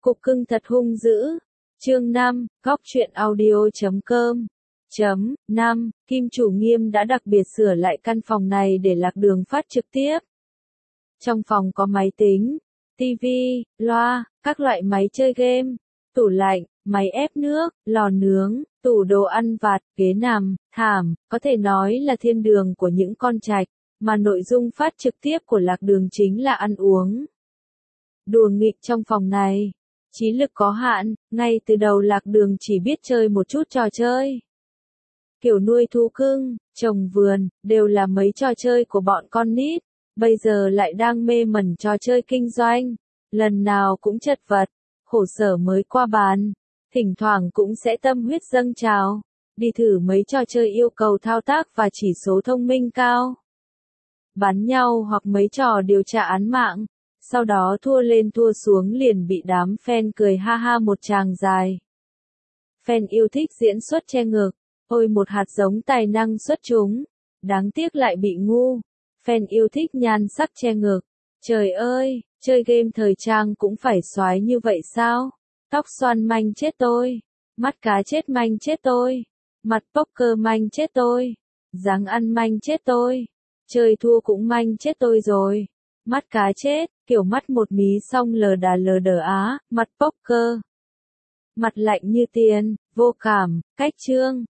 Cục cưng thật hung dữ. Chương 5, góc truyện audio.com. 5. Kim chủ Nghiêm đã đặc biệt sửa lại căn phòng này để Lạc Đường phát trực tiếp. Trong phòng có máy tính, tivi, loa, các loại máy chơi game, tủ lạnh, máy ép nước, lò nướng, tủ đồ ăn vặt, ghế nằm, thảm, có thể nói là thiên đường của những con trạch, mà nội dung phát trực tiếp của Lạc Đường chính là ăn uống. Đùa nghịch trong phòng này. Trí lực có hạn, ngay từ đầu Lạc Đường chỉ biết chơi một chút trò chơi. Kiểu nuôi thú cưng, trồng vườn, đều là mấy trò chơi của bọn con nít, bây giờ lại đang mê mẩn trò chơi kinh doanh. Lần nào cũng chật vật, khổ sở mới qua bàn, thỉnh thoảng cũng sẽ tâm huyết dâng trào, đi thử mấy trò chơi yêu cầu thao tác và chỉ số thông minh cao. Bắn nhau hoặc mấy trò điều tra án mạng. Sau đó thua lên thua xuống liền bị đám fan cười ha ha một tràng dài. Fan yêu thích diễn xuất che ngực, ôi một hạt giống tài năng xuất chúng, đáng tiếc lại bị ngu. Fan yêu thích nhan sắc che ngực, trời ơi, chơi game thời trang cũng phải xoái như vậy sao? Tóc xoăn manh chết tôi, mắt cá chết manh chết tôi, mặt poker manh chết tôi, dáng ăn manh chết tôi, chơi thua cũng manh chết tôi rồi. Mắt cá chết, kiểu mắt một mí xong lờ đờ á, mặt poker. Mặt lạnh như tiền, vô cảm, cách trương,